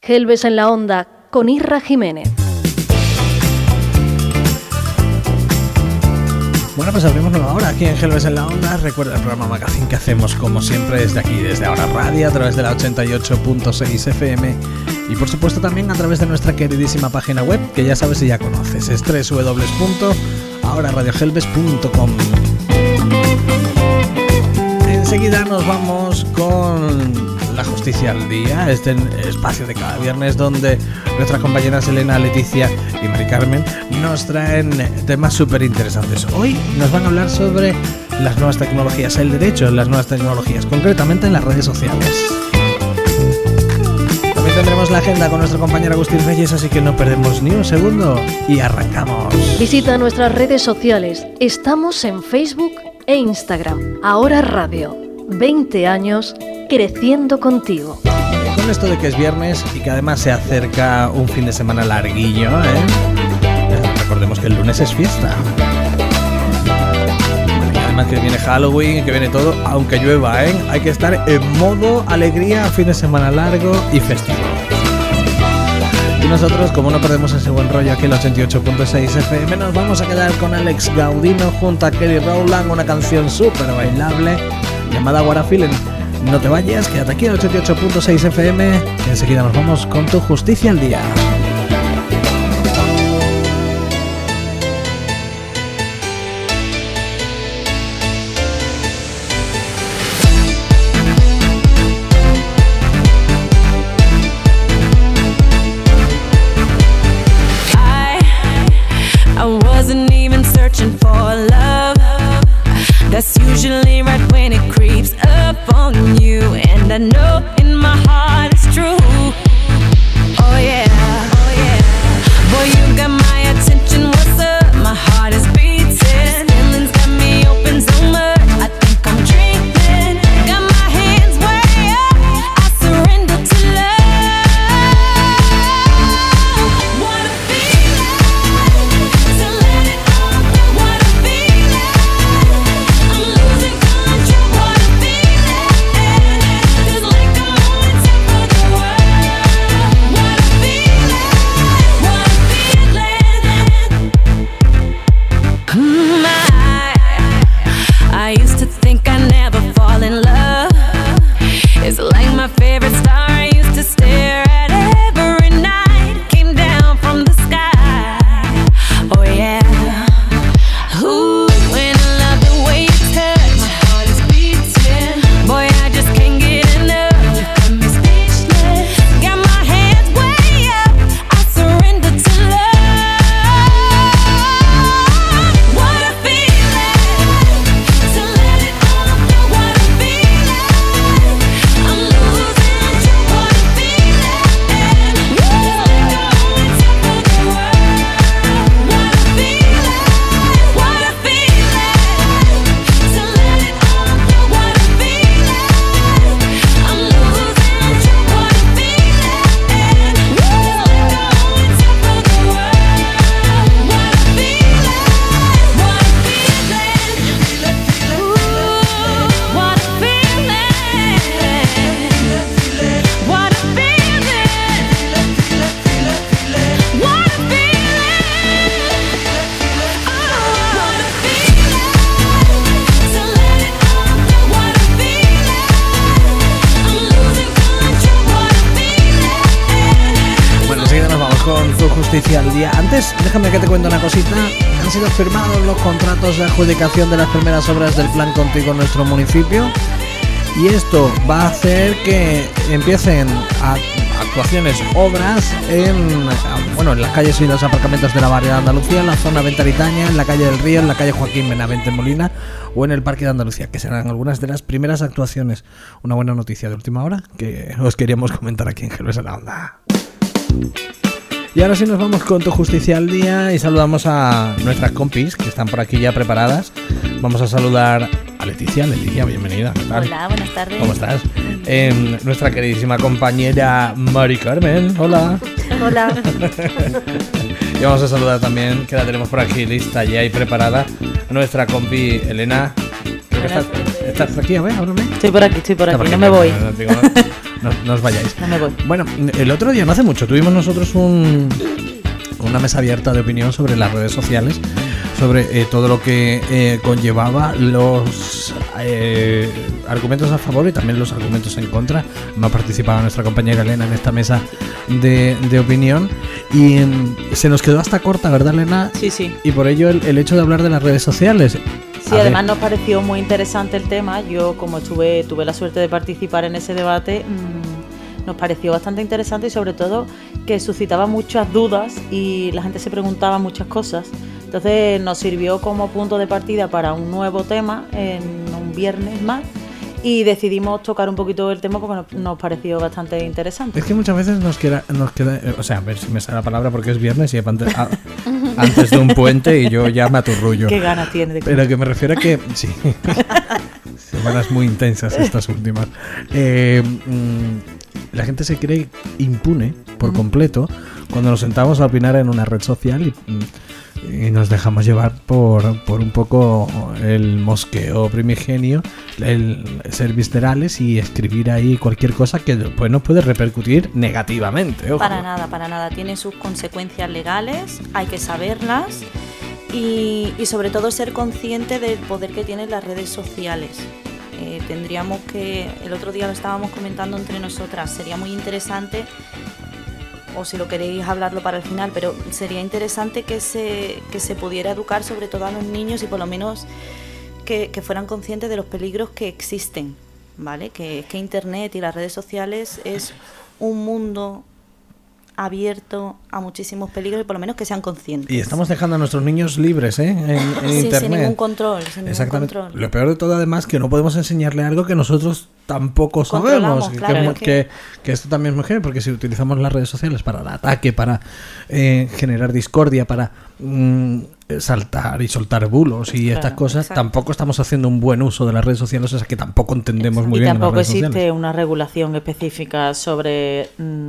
Gelbes en la Onda, con Irra Jiménez. Bueno, pues abrimos nueva hora aquí en Gelbes en la Onda. Recuerda el programa Magazine que hacemos como siempre desde aquí, desde Ahora Radio, a través de la 88.6 FM y por supuesto también a través de nuestra queridísima página web, que ya sabes y ya conoces, es www.ahoraradiogelbes.com. Enseguida nos vamos con La Justicia al Día, este espacio de cada viernes donde nuestras compañeras Elena, Leticia y Mari Carmen nos traen temas súper interesantes. Hoy nos van a hablar sobre las nuevas tecnologías, el derecho en las nuevas tecnologías, concretamente en las redes sociales. También tendremos la agenda con nuestro compañero Agustín Reyes, así que no perdemos ni un segundo y arrancamos. Visita nuestras redes sociales. Estamos en Facebook e Instagram. Ahora Radio. 20 años creciendo contigo. Con esto de que es viernes y que además se acerca un fin de semana larguillo, recordemos que el lunes es fiesta. Y además que viene Halloween, que viene todo, aunque llueva, hay que estar en modo alegría, fin de semana largo y festivo. Y nosotros, como no perdemos ese buen rollo aquí en el 88.6 FM, nos vamos a quedar con Alex Gaudino junto a Kelly Rowland, una canción súper bailable llamada What a Feeling. No te vayas, quédate aquí en el 88.6 FM, que enseguida nos vamos con Tu Justicia al Día. I wasn't even searching for love. That's usually right when it creeps up on you, and I know in my heart it's true. Oh yeah, oh yeah. Boy, you got my attention, what's up? My heart is beating. Feelings got me open so much, I think I'm dreaming. Got my hands way up, I surrender to love. What a feeling, to let it all go. What a feeling, I'm losing control. What a feeling, feels like I'm on top of the world. What a feeling, what a feeling. I used to think I'd never fall in love. It's like my favorite star I used to stare at every night. Came down from the sky. Oh yeah. Ooh, when I love the way you touch, my heart is beating. Boy, I just can't get enough. You got me speechless. Got my hands way up, I surrender to love. What a feeling, to let it all go. What a feeling, I'm losing control. What a feeling, feels like I'm on top of the world. What a feeling, what a feeling, to let it all go. What a feeling, I'm losing control. What a feeling, feels like I'm on top of the world. What a feeling, what a feeling, ooh, what a feeling, what a feeling, what a feeling, oh, what a feeling, to let it all go. What a feeling, I'm losing control. What a feeling. Bueno, enseguida nos vamos con Tu Justicia al Día. Antes, déjame que te cuente una cosita. Han sido firmados los contratos de adjudicación de las primeras obras del Plan Contigo en nuestro municipio. Y esto va a hacer que empiecen actuaciones, obras en las calles y los aparcamientos de la barrio de Andalucía, en la zona Ventaritaña, en la calle del Río, en la calle Joaquín Benavente Molina o en el Parque de Andalucía, que serán algunas de las primeras actuaciones. Una buena noticia de última hora que os queríamos comentar aquí en Gelbes en la Onda. Y ahora sí nos vamos con Tu Justicia al Día y saludamos a nuestras compis que están por aquí ya preparadas. Vamos a saludar a Leticia. Leticia, bienvenida. ¿Qué tal? Hola, buenas tardes. ¿Cómo estás? Nuestra queridísima compañera Mari Carmen. Hola. Hola. Y vamos a saludar también, que la tenemos por aquí lista ya y preparada, a nuestra compi Elena. Creo que estás por aquí, a ver, ábrame. Estoy por aquí, no me voy. no os vayáis. No me voy. Bueno, el otro día, no hace mucho, tuvimos nosotros una mesa abierta de opinión sobre las redes sociales, sobre todo lo que conllevaba los argumentos a favor y también los argumentos en contra. No participaba nuestra compañera Elena en esta mesa de opinión y se nos quedó hasta corta, ¿verdad, Elena? Sí. Y por ello el hecho de hablar de las redes sociales. Sí, además nos pareció muy interesante el tema. Yo, como tuve la suerte de participar en ese debate, nos pareció bastante interesante y sobre todo que suscitaba muchas dudas y la gente se preguntaba muchas cosas. Entonces nos sirvió como punto de partida para un nuevo tema en un viernes más y decidimos tocar un poquito el tema porque nos pareció bastante interesante. Es que muchas veces nos queda, o sea, a ver si me sale la palabra porque es viernes y antes de un puente y yo ya me aturrullo. Qué ganas tiene de Pero que me refiero a que, sí, semanas muy intensas estas últimas. La gente se cree impune por completo cuando nos sentamos a opinar en una red social y nos dejamos llevar por un poco el mosqueo primigenio, el ser viscerales y escribir ahí cualquier cosa que después nos puede repercutir negativamente. Ojo. Para nada. Tiene sus consecuencias legales, hay que saberlas y sobre todo ser consciente del poder que tienen las redes sociales. Tendríamos que, el otro día lo estábamos comentando entre nosotras, sería muy interesante, o si lo queréis hablarlo para el final, pero sería interesante que se pudiera educar sobre todo a los niños y por lo menos que fueran conscientes de los peligros que existen, ¿vale? Que Internet y las redes sociales es un mundo abierto a muchísimos peligros y por lo menos que sean conscientes. Y estamos dejando a nuestros niños libres, en sí, Internet. Sin ningún control. Exactamente. Lo peor de todo, además, que no podemos enseñarle algo que nosotros tampoco sabemos. Claro, que esto también es muy genial, porque si utilizamos las redes sociales para el ataque, para generar discordia, para saltar y soltar bulos y estas cosas, tampoco estamos haciendo un buen uso de las redes sociales, o sea que tampoco entendemos muy bien las redes sociales. Y tampoco existe una regulación específica sobre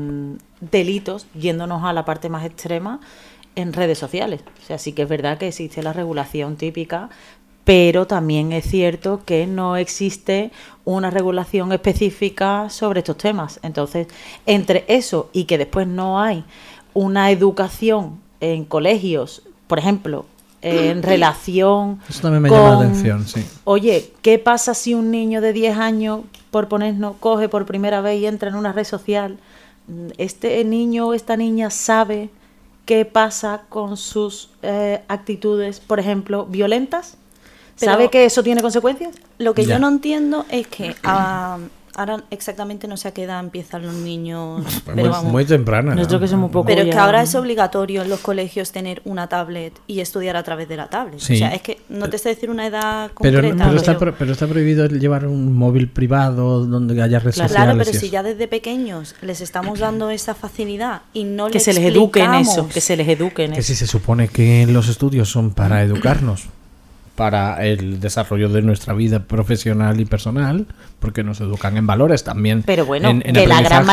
delitos, yéndonos a la parte más extrema, en redes sociales. O sea, sí que es verdad que existe la regulación típica, pero también es cierto que no existe una regulación específica sobre estos temas. Entonces, entre eso y que después no hay una educación en colegios, por ejemplo, en relación eso también me llama la atención, sí. Oye, ¿qué pasa si un niño de 10 años, por ponernos, coge por primera vez y entra en una red social? Este niño o esta niña sabe qué pasa con sus actitudes, por ejemplo, violentas. ¿Sabe que eso tiene consecuencias? Lo que yo no entiendo es que ahora exactamente no sé a qué edad empiezan los niños. Pero vamos, muy temprana. Nosotros que somos poco. Pero es que ahora es obligatorio en los colegios tener una tablet y estudiar a través de la tablet. Sí. O sea, es que no te sé decir una edad concreta. Pero está prohibido llevar un móvil privado donde haya redes sociales. Claro, pero si ya desde pequeños les estamos dando esa facilidad y no que les se les eduque en eso, que se les eduque en eso. Que si se supone que los estudios son para educarnos, para el desarrollo de nuestra vida profesional y personal, porque nos educan en valores también. Pero bueno, que la gran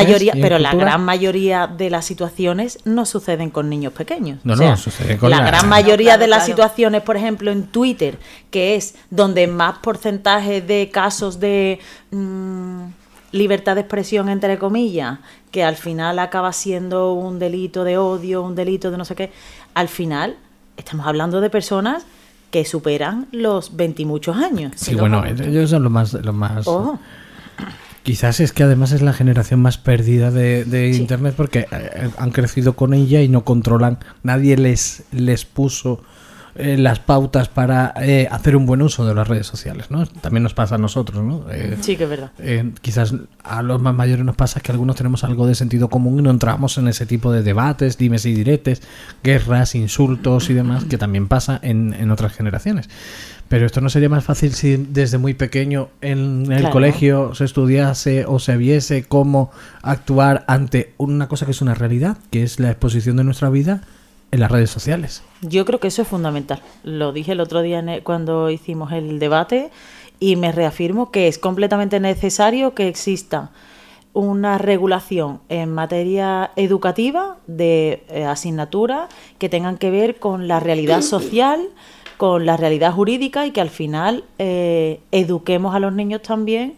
mayoría de las situaciones no suceden con niños pequeños. No, sucede con la gran mayoría de las situaciones, por ejemplo, en Twitter, que es donde más porcentaje de casos de libertad de expresión, entre comillas, que al final acaba siendo un delito de odio, un delito de no sé qué, al final estamos hablando de personas que superan los 20 y muchos años. Sí, bueno, ellos son lo más Ojo. Quizás es que además es la generación más perdida de Internet porque han crecido con ella y no controlan. Nadie les puso las pautas para hacer un buen uso de las redes sociales, ¿no? También nos pasa a nosotros, ¿no? Sí, que es verdad. Quizás a los más mayores nos pasa que algunos tenemos algo de sentido común y no entramos en ese tipo de debates, dimes y diretes, guerras, insultos y demás, que también pasa en otras generaciones. Pero esto no sería más fácil si desde muy pequeño en el colegio se estudiase o se viese cómo actuar ante una cosa que es una realidad, que es la exposición de nuestra vida en las redes sociales. Yo creo que eso es fundamental. Lo dije el otro día cuando hicimos el debate y me reafirmo que es completamente necesario que exista una regulación en materia educativa de asignaturas que tengan que ver con la realidad social, con la realidad jurídica y que al final eduquemos a los niños también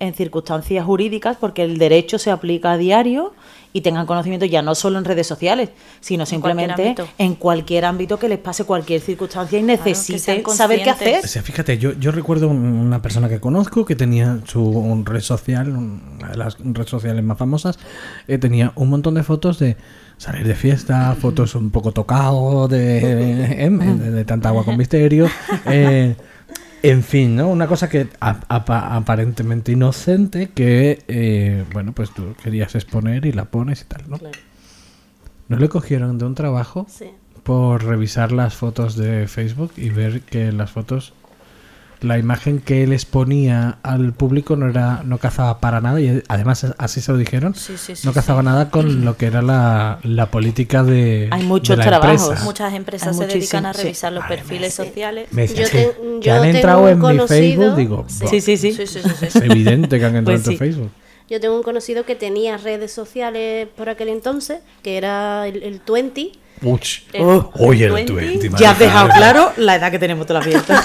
en circunstancias jurídicas, porque el derecho se aplica a diario, y tengan conocimiento ya no solo en redes sociales, sino simplemente en cualquier ámbito que les pase cualquier circunstancia y necesiten saber qué hacer. O sea, fíjate, yo recuerdo una persona que conozco que tenía su red social, una de las redes sociales más famosas, tenía un montón de fotos de salir de fiesta, fotos un poco tocado, de tanta agua con misterio, en fin, ¿no? Una cosa que aparentemente inocente que, bueno, pues tú querías exponer y la pones y tal, ¿no? Claro. ¿No le cogieron de un trabajo Sí. por revisar las fotos de Facebook y ver que las fotos, la imagen que él exponía al público no cazaba para nada, y además así se lo dijeron, no cazaba nada con lo que era la política de Hay muchos de la trabajos. empresa. Muchas empresas se dedican a revisar los perfiles sociales. Me decía, Yo "Sí, te- que yo han tengo entrado un en mi conocido- Facebook", digo, Sí. "Buah, Sí. es evidente que han entrado Pues en sí. tu Facebook". Yo tengo un conocido que tenía redes sociales por aquel entonces, que era el 20. Uch. Oh, Oye, el 20, 20, Ya has madre dejado mía. claro la edad que tenemos toda la fiesta.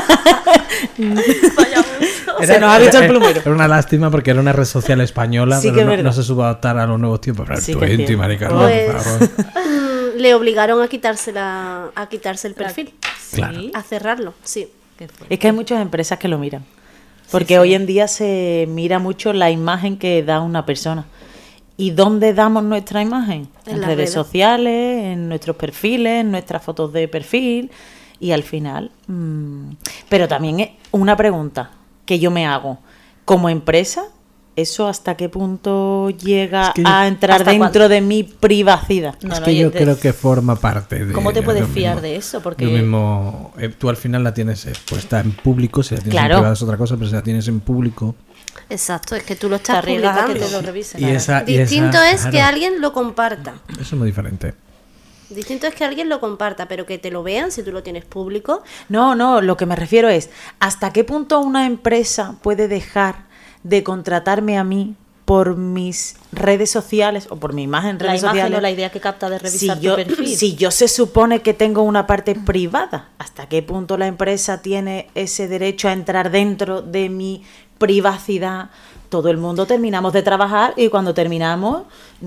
Era- Se nos ha visto el plumero. Era una lástima porque era una red social española, Sí que pero es no, verdad. no se supo adaptar a los nuevos tiempos. Pero Sí el que es 20, cierto. marica, Pues- por favor. Le obligaron a quitarse el perfil, Claro. a cerrarlo, sí. Es que hay muchas empresas que lo miran. Porque hoy en día se mira mucho la imagen que da una persona. ¿Y dónde damos nuestra imagen? En En las redes redes. sociales, en nuestros perfiles, en nuestras fotos de perfil. Y al final... Pero también es una pregunta que yo me hago. Como empresa, ¿eso hasta qué punto llega Es que a entrar ¿hasta dentro cuándo? de mi privacidad? No, Es no, que y yo de- creo que forma parte de... ¿Cómo te puedes lo fiar mismo. de eso? Porque Lo mismo, tú al final la tienes puesta en público, si la tienes Claro. en privado es otra cosa, pero si la tienes en público... Exacto, es que tú lo te estás arriesgas a que publicando. te lo revisen. Y esa, Distinto es que claro, alguien lo comparta. eso es muy diferente. Distinto es que alguien lo comparta, pero que te lo vean si tú lo tienes público. No, lo que me refiero es, ¿hasta qué punto una empresa puede dejar de contratarme a mí por mis redes sociales o por mi imagen en La redes imagen sociales? o la idea que capta de revisar si tu perfil. si yo se supone que tengo una parte privada, ¿hasta qué punto la empresa tiene ese derecho a entrar dentro de mi privacidad? Todo el mundo terminamos de trabajar y cuando terminamos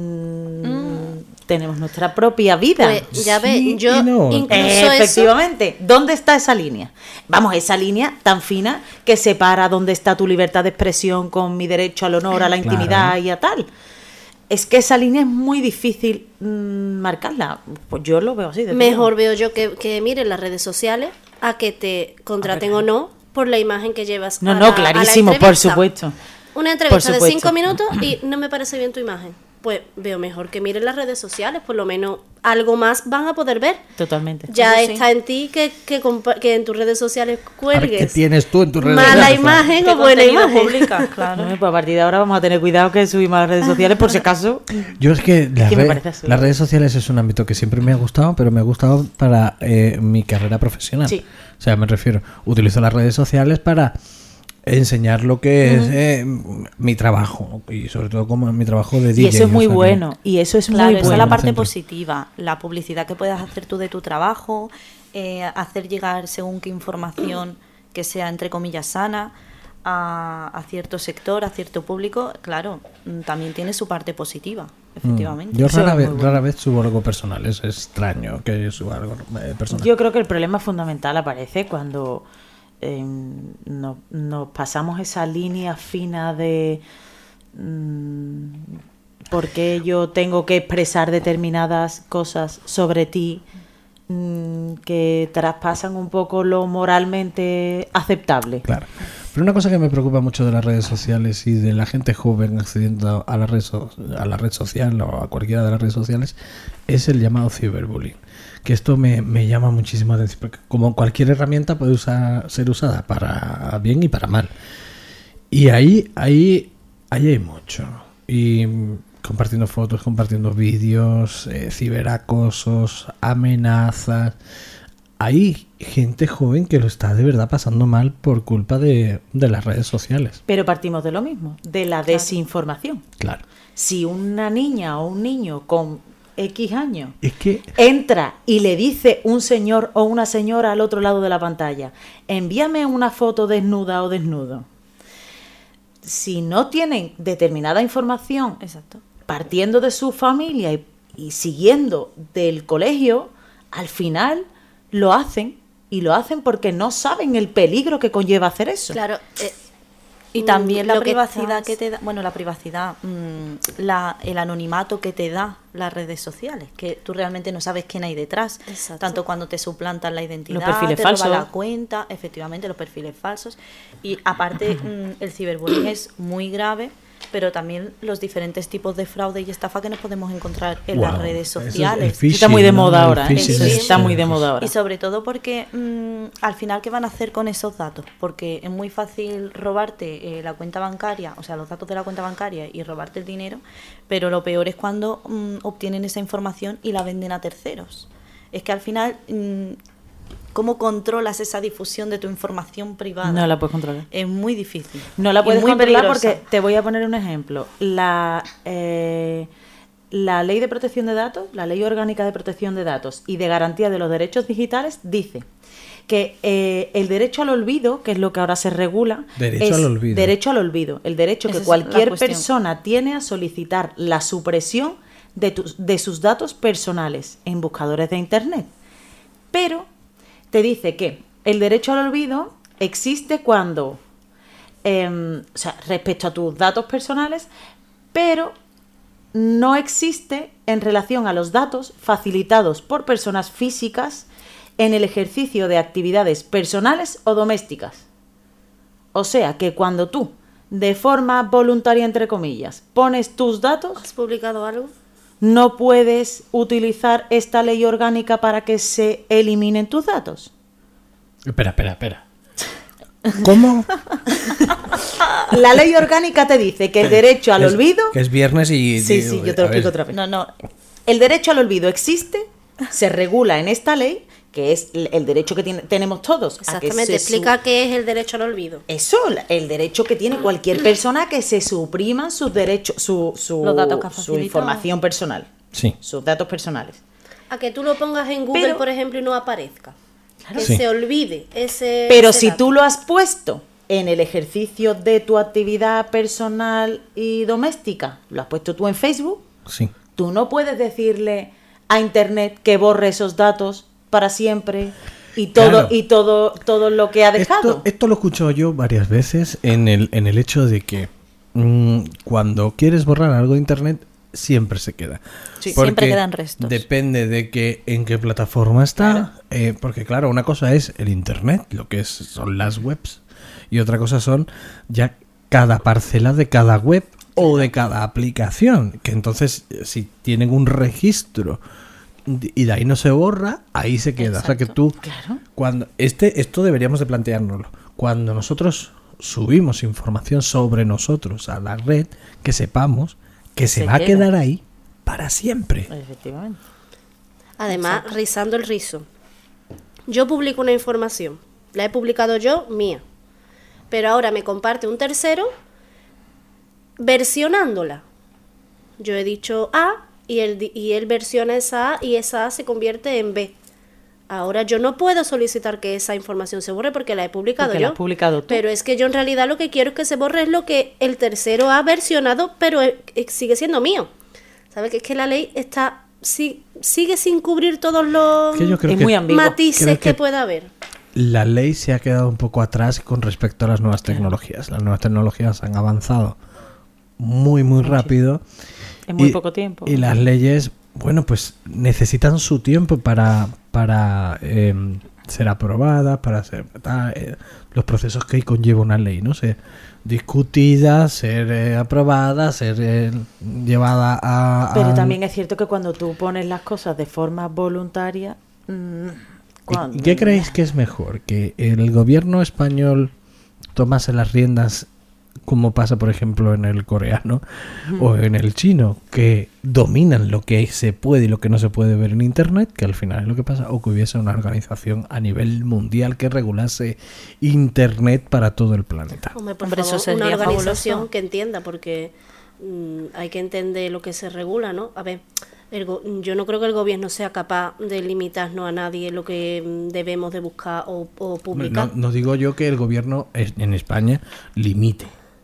tenemos nuestra propia vida. Pues ya Sí ves, yo y no. incluso eso. Efectivamente, ¿dónde está esa línea? Vamos, esa línea tan fina que separa dónde está tu libertad de expresión con mi derecho al honor, a la Claro. intimidad y a tal. Es que esa línea es muy difícil marcarla. Pues yo lo veo así. desde Mejor luego. veo yo que miren las redes sociales a que te contraten o no por la imagen que llevas. No, a no, la- a la clarísimo, por entrevista. supuesto. Una entrevista de supuesto. 5 minutos y no me parece bien tu imagen. Pues veo mejor que miren las redes sociales, por lo menos algo más van a poder ver. Totalmente. Ya Eso sí. está en ti que en tus redes sociales A ver, ¿qué cuelgues tienes tú en tus redes mala sociales? imagen ¿Qué o buena contenido imagen. publicas? Claro. No, pues a partir de ahora vamos a tener cuidado que subimos a las redes sociales por si acaso. Yo es que que me parece absurdo. las redes sociales es un ámbito que siempre me ha gustado, pero me ha gustado para mi carrera profesional. Sí. O sea, me refiero, utilizo las redes sociales para enseñar lo que es mi trabajo y sobre todo como mi trabajo de DJ. Y eso es muy o sea, que- bueno. Y eso es Claro, muy esa es bueno. la parte Centro. positiva, la publicidad que puedas hacer tú de tu trabajo, hacer llegar según qué información que sea entre comillas sana a cierto sector, a cierto público, claro, también tiene su parte positiva, efectivamente. Yo Eso rara es vez, muy bueno. rara vez subo algo personal, es extraño que suba algo personal. Yo creo que el problema fundamental aparece cuando nos pasamos esa línea fina de por qué yo tengo que expresar determinadas cosas sobre ti que traspasan un poco lo moralmente aceptable. Claro. Pero una cosa que me preocupa mucho de las redes sociales y de la gente joven accediendo a la red social o a cualquiera de las redes sociales es el llamado ciberbullying. Que esto me llama muchísimo la atención, porque como cualquier herramienta puede ser usada para bien y para mal. Y ahí hay mucho. Y compartiendo fotos, compartiendo vídeos, ciberacosos, amenazas. Hay gente joven que lo está de verdad pasando mal por culpa de las redes sociales. Pero partimos de lo mismo, de la desinformación. Claro. Si una niña o un niño con X años Es que entra y le dice un señor o una señora al otro lado de la pantalla, envíame una foto desnuda o desnudo. si no tienen determinada información Exacto. partiendo de su familia y siguiendo del colegio, al final lo hacen, y lo hacen porque no saben el peligro que conlleva hacer eso. Claro. Y también la lo que privacidad estás- que te da, bueno, la privacidad, el anonimato que te da las redes sociales, que tú realmente no sabes quién hay detrás, Exacto. tanto cuando te suplantan la identidad, Los perfiles te falsos. roban la cuenta, efectivamente los perfiles falsos, y aparte el ciberbullying es muy grave, pero también los diferentes tipos de fraude y estafa que nos podemos encontrar en las Wow, redes eso es el sociales. phishing, Está muy de ¿no? moda El ahora, ¿eh? phishing Sí, es- Está muy de moda ahora. Y sobre todo porque al final, ¿qué van a hacer con esos datos? Porque es muy fácil robarte la cuenta bancaria, o sea, los datos de la cuenta bancaria y robarte el dinero, pero lo peor es cuando obtienen esa información y la venden a terceros. Es que al final, ¿cómo controlas esa difusión de tu información privada? No la puedes controlar. Es muy difícil. No la Y puedes muy controlar peligrosa. porque te voy a poner un ejemplo. La Ley de Protección de Datos, la Ley Orgánica de Protección de Datos y de Garantía de los Derechos Digitales dice que el derecho al olvido, que es lo que ahora se regula, Derecho es al olvido. derecho al olvido, el derecho Esa que es la cualquier cuestión. persona tiene a solicitar la supresión de sus datos personales en buscadores de Internet. Pero te dice que el derecho al olvido existe cuando, o sea, respecto a tus datos personales, pero no existe en relación a los datos facilitados por personas físicas en el ejercicio de actividades personales o domésticas. O sea, que cuando tú, de forma voluntaria, entre comillas, pones tus datos, ¿Has publicado algo? no puedes utilizar esta ley orgánica para que se eliminen tus datos. Espera. ¿Cómo? La ley orgánica te dice que el derecho al olvido... Que es viernes y... Sí, sí, yo te lo a ver, explico otra vez. No, El derecho al olvido existe, se regula en esta ley, que es el derecho que tenemos todos. a que Exactamente. se Explica qué es el derecho al olvido. Eso, el derecho que tiene cualquier persona a que se supriman sus derechos, Los datos que ha su facilitado. información personal, Sí. sus datos personales. A que tú lo pongas en Google, Pero- por ejemplo, y no aparezca. Que Sí. se olvide ese. Pero ese si dato. tú lo has puesto en el ejercicio de tu actividad personal y doméstica, lo has puesto tú en Facebook, Sí. tú no puedes decirle a Internet que borre esos datos para siempre y todo Claro. todo lo que ha dejado. Esto lo he escuchado yo varias veces en el hecho de que cuando quieres borrar algo de internet siempre se queda. Sí, Porque siempre quedan restos. Depende de que en qué plataforma está. Porque claro, una cosa es el internet, lo que son las webs, y otra cosa son ya cada parcela de cada web o de cada aplicación. Que entonces, si tienen un registro y de ahí no se borra, ahí se queda. O sea que tú, Claro. cuando esto deberíamos de planteárnoslo. Cuando nosotros subimos información sobre nosotros a la red, que sepamos que se Se va a queda. quedar ahí para siempre. Efectivamente. Además, rizando el rizo. Yo publico una información. La he publicado yo, mía. Pero ahora me comparte un tercero versionándola. Yo he dicho A y él versiona esa A y esa A se convierte en B. Ahora yo no puedo solicitar que esa información se borre porque la he publicado Porque yo. la has publicado tú. Pero es que yo en realidad lo que quiero es que se borre es lo que el tercero ha versionado, pero sigue siendo mío. ¿Sabes? Que es que la ley está sigue sin cubrir todos los Que yo creo Es que muy ambiguo. matices creo que que- pueda haber. la ley se ha quedado un poco atrás con respecto a las nuevas tecnologías. Las nuevas tecnologías han avanzado muy rápido. En muy Y- poco tiempo. Y las leyes, bueno, pues necesitan su tiempo para ser aprobadas, para ser los procesos que conlleva una ley, ¿no? Ser discutida, ser aprobada, ser llevada a... Pero también es cierto que cuando tú pones las cosas de forma voluntaria... ¿Y qué creéis que es mejor? ¿Que el gobierno español tomase las riendas, como pasa por ejemplo en el coreano o en el chino, que dominan lo que se puede y lo que no se puede ver en internet, que al final es lo que pasa, o que hubiese una organización a nivel mundial que regulase internet para todo el planeta? Hombre, por Hombre, favor, eso una sería organización fabuloso. que entienda, porque hay que entender lo que se regula, ¿no? A ver, yo no creo que el gobierno sea capaz de limitarnos a nadie lo que debemos de buscar o Hombre, publicar. no digo yo que el gobierno en España limite.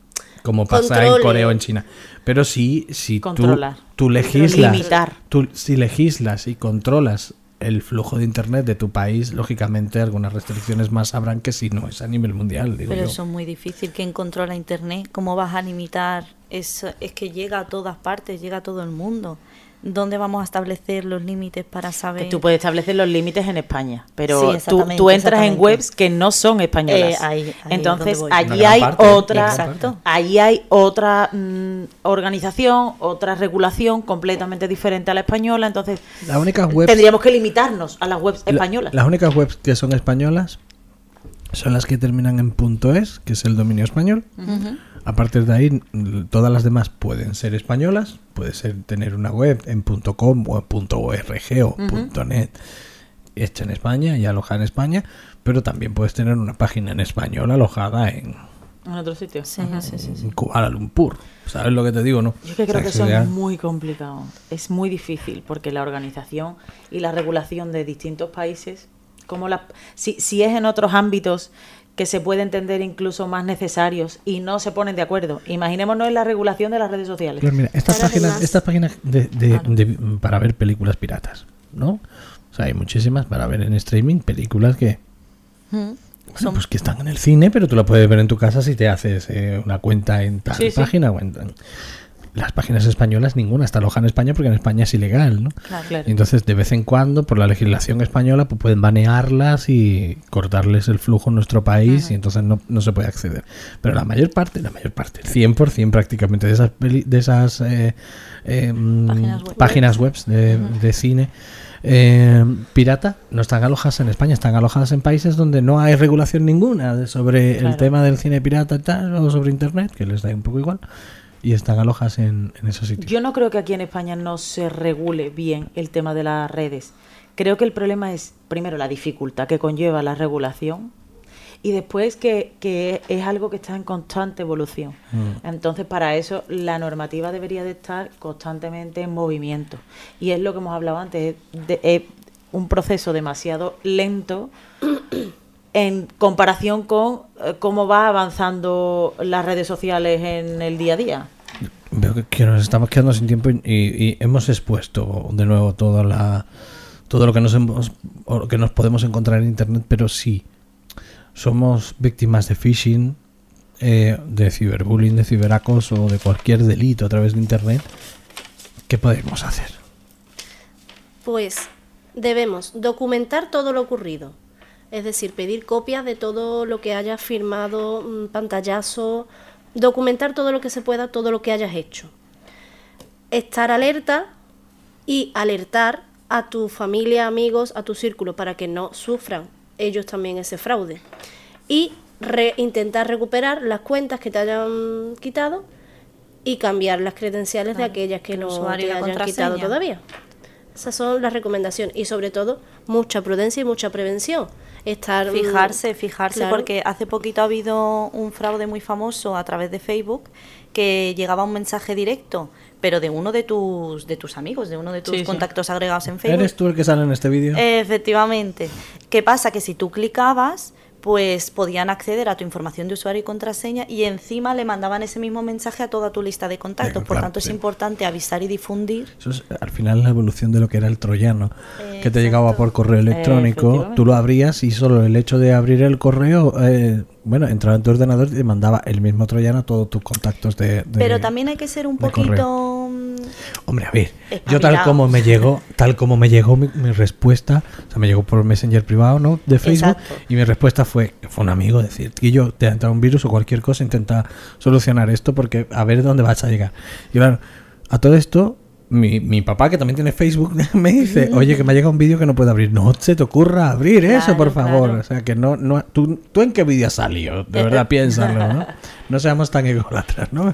como pasa en Corea o en China. Pero sí, si Controlar. tú legislas, Limitar. si legislas y controlas el flujo de internet de tu país, lógicamente algunas restricciones más habrán que si no es a nivel mundial, digo Pero yo. eso es muy difícil. ¿Quién controla Internet? ¿Cómo vas a limitar? Es que llega a todas partes, llega a todo el mundo. ¿Dónde vamos a establecer los límites para saber? Que tú puedes establecer los límites en España, pero Sí, tú exactamente, entras en exactamente. webs que no son españolas. Ahí es Entonces, donde voy. allí Una hay gran parte, otra, exacto. allí hay otra organización, otra regulación completamente diferente a la española. Entonces, Las únicas webs, tendríamos que limitarnos a las webs españolas. las únicas webs que son españolas son las que terminan en .es, que es el dominio español. A partir de ahí, todas las demás pueden ser españolas, puede ser tener una web en .com o en .org o .net hecha en España y alojada en España, pero también puedes tener una página en español alojada en En otro sitio. Sí, Ajá. sí, sí, sí. Kuala Lumpur. ¿Sabes lo que te digo, no? Yo es que O sea, creo que eso sería- es muy complicado. Es muy difícil porque la organización y la regulación de distintos países, como si es en otros ámbitos que se puede entender incluso más necesarios y no se ponen de acuerdo. Imaginémonos en la regulación de las redes sociales. Claro, mira, estas Ahora páginas, además- estas páginas para ver películas piratas, ¿no? O sea, hay muchísimas para ver en streaming películas que, bueno, pues que están en el cine, pero tú la puedes ver en tu casa si te haces una cuenta en tal Sí, sí. página. O las páginas españolas, ninguna está alojada en España porque en España es ilegal, ¿no? Claro. Y entonces, de vez en cuando, por la legislación española, pues pueden banearlas y cortarles el flujo en nuestro país y entonces no se puede acceder. Pero la mayor parte, el 100% prácticamente de esas páginas web de cine pirata no están alojadas en España, están alojadas en países donde no hay regulación ninguna sobre el tema del cine pirata y tal, o sobre internet, que les da un poco igual, y están alojadas en esos sitios. Yo no creo que aquí en España no se regule bien el tema de las redes. Creo que el problema es, primero, la dificultad que conlleva la regulación y después que es algo que está en constante evolución. Entonces, para eso, la normativa debería de estar constantemente en movimiento. Y es lo que hemos hablado antes, es un proceso demasiado lento en comparación con cómo va avanzando las redes sociales en el día a día. Veo que nos estamos quedando sin tiempo y hemos expuesto de nuevo todo lo que nos podemos encontrar en internet, pero sí somos víctimas de phishing, de ciberbullying, de ciberacoso o de cualquier delito a través de internet. ¿Qué podemos hacer? Pues debemos documentar todo lo ocurrido. Es decir, pedir copias de todo lo que hayas firmado, pantallazo, documentar todo lo que se pueda, todo lo que hayas hecho. Estar alerta y alertar a tu familia, amigos, a tu círculo para que no sufran ellos también ese fraude. Y intentar recuperar las cuentas que te hayan quitado y cambiar las credenciales de aquellas que no usuario y te la hayan contraseña. quitado todavía. Esas son las recomendaciones. Y sobre todo, mucha prudencia y mucha prevención. Estar Fijarse, claro. porque hace poquito ha habido un fraude muy famoso a través de Facebook que llegaba un mensaje directo, pero de uno de tus amigos, de uno de tus Sí, sí. contactos agregados en Facebook. ¿Eres tú el que sale en este vídeo? Efectivamente. ¿Qué pasa? Que si tú clicabas, pues podían acceder a tu información de usuario y contraseña y encima le mandaban ese mismo mensaje a toda tu lista de contactos. Por Claro, tanto, sí. es importante avisar y difundir. Eso es al final la evolución de lo que era el troyano, que te llegaba por correo electrónico, Efectivamente. tú lo abrías y solo el hecho de abrir el correo, entraba en tu ordenador y te mandaba el mismo troyano a todos tus contactos de Pero también hay que ser un de correo. poquito... Hombre, a ver, yo espabilado. tal como me llegó mi respuesta, o sea, me llegó por Messenger privado, ¿no? De Facebook, Exacto. y mi respuesta fue un amigo decir, que yo te ha entrado un virus o cualquier cosa, intenta solucionar esto porque a ver dónde vas a llegar. Y claro, a todo esto, mi papá, que también tiene Facebook, me dice, oye, que me ha llegado un vídeo que no puedo abrir. No se te ocurra abrir eso, Claro, por favor. claro. O sea, que no ¿tú en qué vídeo has salido? De verdad, piénsalo, ¿no? No seamos tan ególatras, ¿no?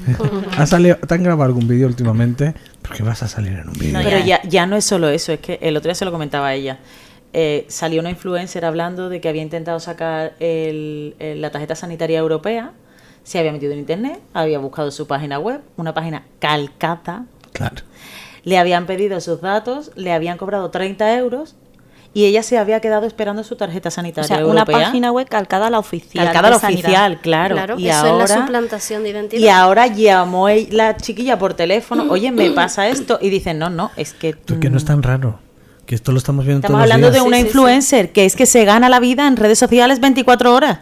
¿Te han grabado algún vídeo últimamente? ¿Por qué vas a salir en un vídeo? No, Pero ya no es solo eso, es que el otro día se lo comentaba a ella. Salió una influencer hablando de que había intentado sacar la tarjeta sanitaria europea, se había metido en internet, había buscado su página web, una página calcata, Claro. le habían pedido sus datos, le habían cobrado 30 euros y ella se había quedado esperando su tarjeta O sanitaria sea, europea. una página web calcada a la oficial. Calcada a la de sanidad. oficial, claro. Claro, y eso ahora, es la suplantación de identidad. y ahora llamó la chiquilla por teléfono, oye, me pasa esto, y dicen, no, es que... Que no es tan raro. Que esto lo estamos viendo Estamos todos los hablando días. de una Sí, sí, influencer que es que se gana la vida en redes sociales 24 horas.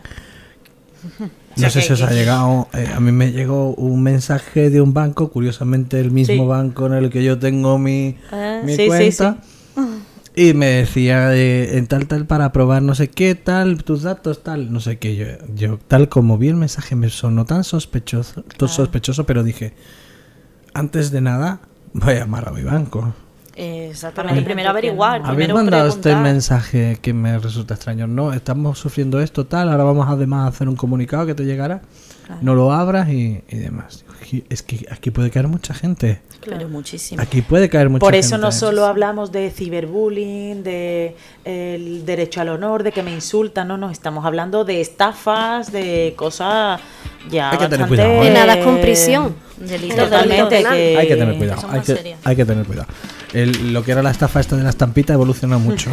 No sé si os ha llegado, a mí me llegó un mensaje de un banco, curiosamente el mismo Sí. banco en el que yo tengo mi sí, cuenta, y me decía en tal para probar no sé qué, tal, tus datos, tal, no sé qué. Yo tal como vi el mensaje me sonó tan sospechoso, pero dije, antes de nada voy a llamar a mi banco. Exactamente. Primero averiguar, ¿Habéis primero mandado este preguntar. mensaje que me resulta extraño? No, estamos sufriendo esto, tal, ahora vamos además a hacer un comunicado que te llegará, no lo abras y demás. Es que aquí puede caer mucha gente. Pero muchísimo. Aquí puede caer mucha Por gente. eso no solo hablamos de ciberbullying, de el derecho al honor, de que me insultan, no, estamos hablando de estafas, de cosas ya Hay que tener bastante... cuidado, Y nada con prisión. Delitos, Totalmente, delitos. que- Hay que tener cuidado, son hay más que, serias. hay que tener cuidado. Lo que era la estafa esta de la estampita evoluciona mucho,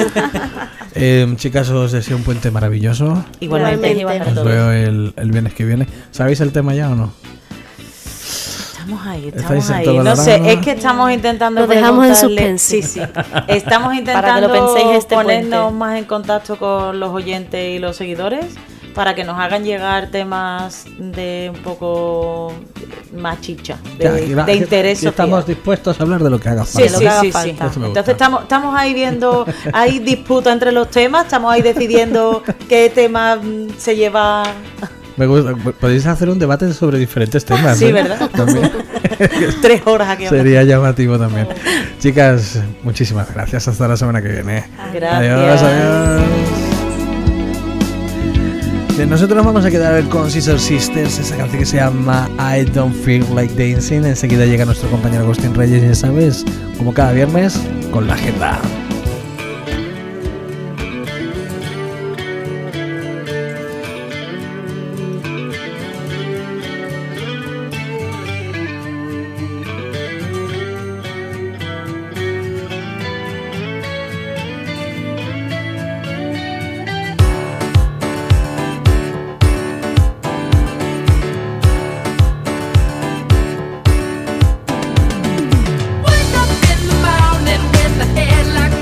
¿eh? Chicas, os deseo un puente maravilloso. Igualmente, Igualmente. Os veo el viernes que viene. ¿Sabéis el tema ya o no? Estamos ahí, Estáis estamos en ahí. todo No lo sé, raro. es que estamos intentando Lo dejamos en preguntarle- suspense. Sí. Estamos Para que intentando lo penséis este ponernos puente. más en contacto con los oyentes y los seguidores para que nos hagan llegar temas de un poco más chicha, de interés Y estamos social. dispuestos a hablar de lo que haga Sí, falta. lo que haga sí. falta. Eso me gusta. Entonces estamos ahí viendo, hay disputa entre los temas, estamos ahí decidiendo qué tema se lleva. Me gusta. Podéis hacer un debate sobre diferentes temas. Sí, ¿eh? ¿verdad? También. 3 horas aquí hablando. Sería llamativo también. Chicas, muchísimas gracias. Hasta la semana que viene. Gracias. Adiós. Nosotros nos vamos a quedar con Scissor Sisters, esa canción que se llama I Don't Feel Like Dancing. Enseguida llega nuestro compañero Agustín Reyes, ya sabes, como cada viernes, con la agenda. Wake up in the morning with the head like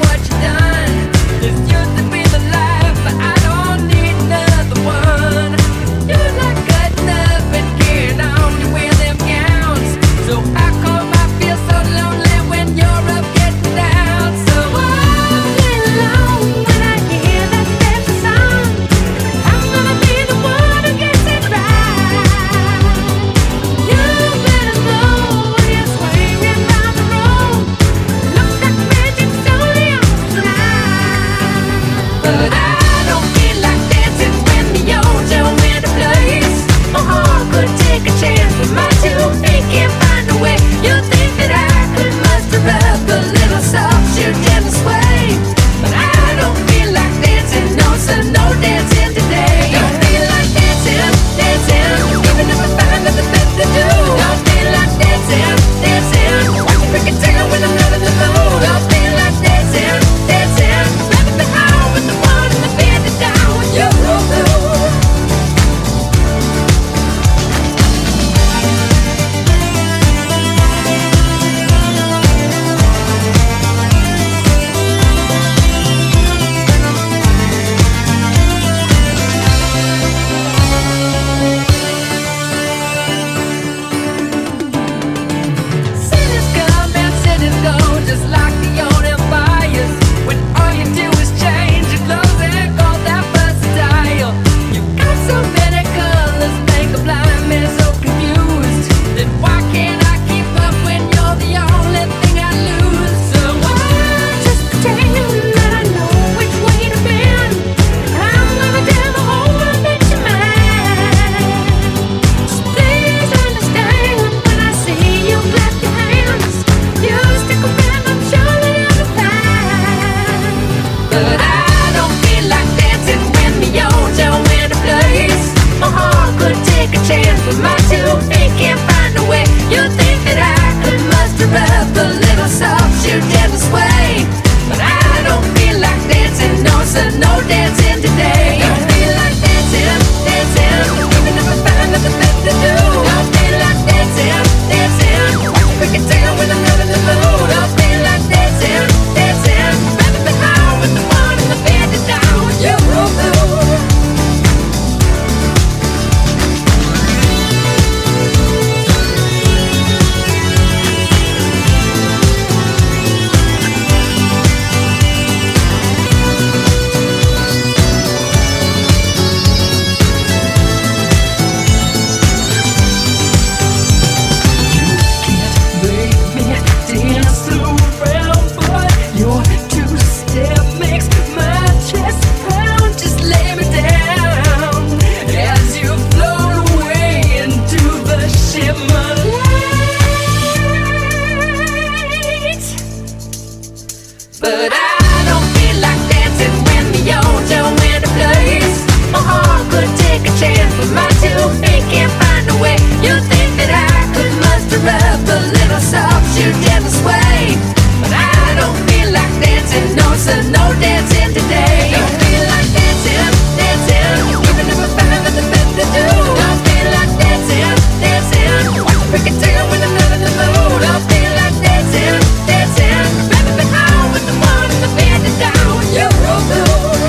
but I don't feel like dancing when the yodeling wind plays. My heart could take a chance, but my 2 feet can't find a way. You think that I could muster up a little soft shoe gentle sway, but I don't feel like dancing, no sir, no dancing today. Don't feel like dancing, dancing, even if I find nothing better to do. Don't feel like dancing, dancing, break it down when I'm not in the mood. Don't feel like dancing, dancing, baby, but I'm with the one in the bed and down with your road.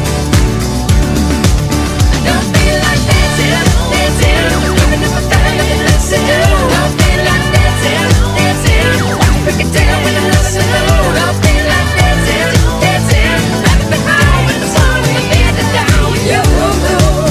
Don't feel like dancing, dancing, even if I find nothing else to do. Don't feel like dancing, dancing, break it down when I'm not in the mood. Don't feel like dancing, dancing, baby, but I'm with the one in the bed and down with your road.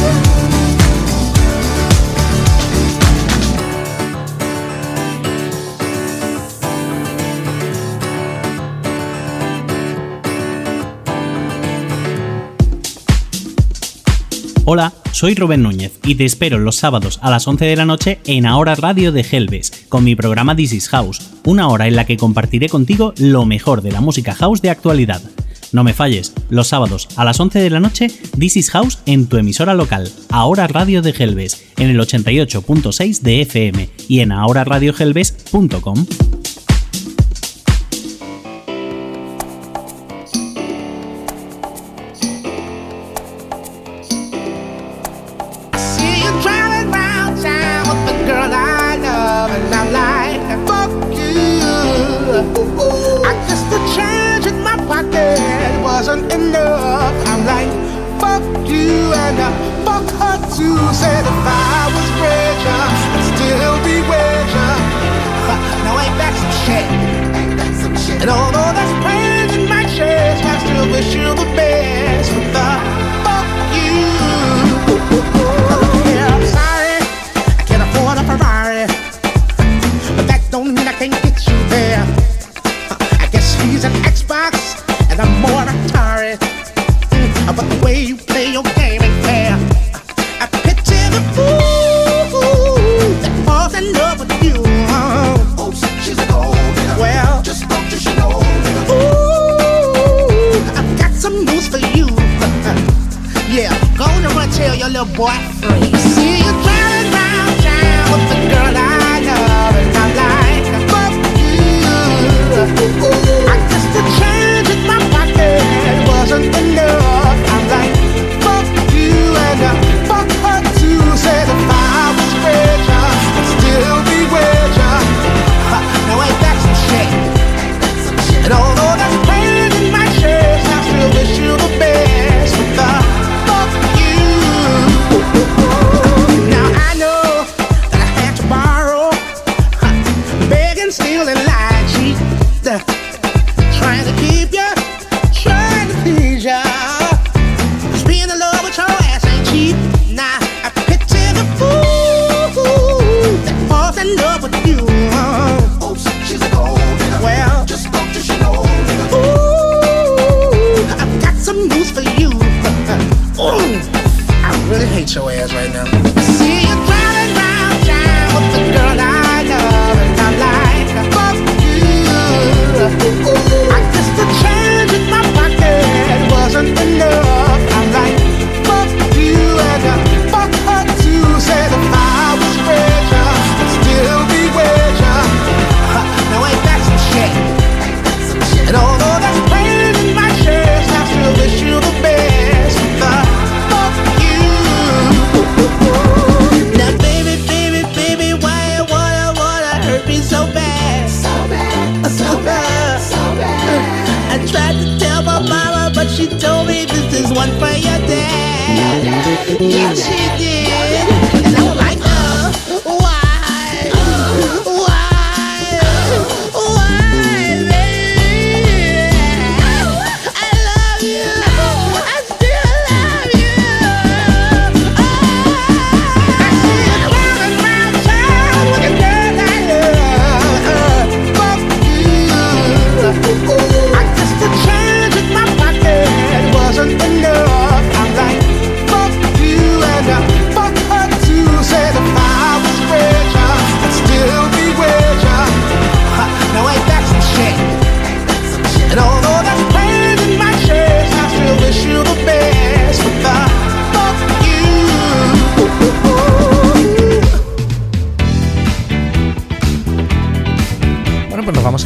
Hola, soy Rubén Núñez y te espero los sábados a las 11 de la noche en Ahora Radio de Helves con mi programa This is House, una hora en la que compartiré contigo lo mejor de la música house de actualidad. No me falles, los sábados a las 11 de la noche, This is House en tu emisora local, Ahora Radio de Helves, en el 88.6 de FM y en ahoraradiohelves.com. See you driving round town with the girl I love, and I'm like, fuck you. I guess the change in my pocket wasn't enough. I'm like, fuck you, and fuck her too. Said if I was richer, I'd still be richer. Now ain't that some shit? And although there's pain in my chest, I still wish you the best. With the fuck you. Yeah, I'm sorry, I can't afford a Ferrari, but that don't mean I can't get you there. I guess he's an Xbox and I'm more Atari, but the way you play your game ain't fair. I picture the fool that falls in love with you. Oh, she's a gold digger. Well, just don't you know. Ooh, I've got some news for you. Yeah, go on and run tell your little boy free. See you driving round town with the girl I love, and I'm like, fuck you. I guess the change in my pocket wasn't enough. I'm like, fuck you, and fuck her too. Said if I was richer, I'd still be richer. Now ain't that some shit? And although there's pain in my chest, I still wish you the best. With the fuck you. Now I know that I had to borrow, begging, stealing, lying, cheat, trying to keep ya, trying to please ya. 'Cause being in love with your ass ain't cheap. Nah, I picture the fool that falls in love with you. Oh, she's a gold digger. Well, just don't you know. Ooh, I've got some news for you. Ooh, I really hate your ass right now. See you driving round town with the girl I love, and I'm like, fuck you. I guess the change in my pocket wasn't enough. I'm like, fuck you, and fuck her too. Said if I was richer, I'd still be richer. Now ain't that some shit? And although there's pain in my chest, I still wish you the best. The fuck you. Now baby, baby, baby, why you wanna hurt me so bad? So bad, so bad, so bad. I tried to tell my mama, but she told me this is one for your dad. Yeah, she did. And I was like, why? Why, baby? I love you. I still love you. I see you driving round town with a girl I love. Fuck you. I guess the change in my pocket wasn't enough. I'm like, fuck you, and fuck her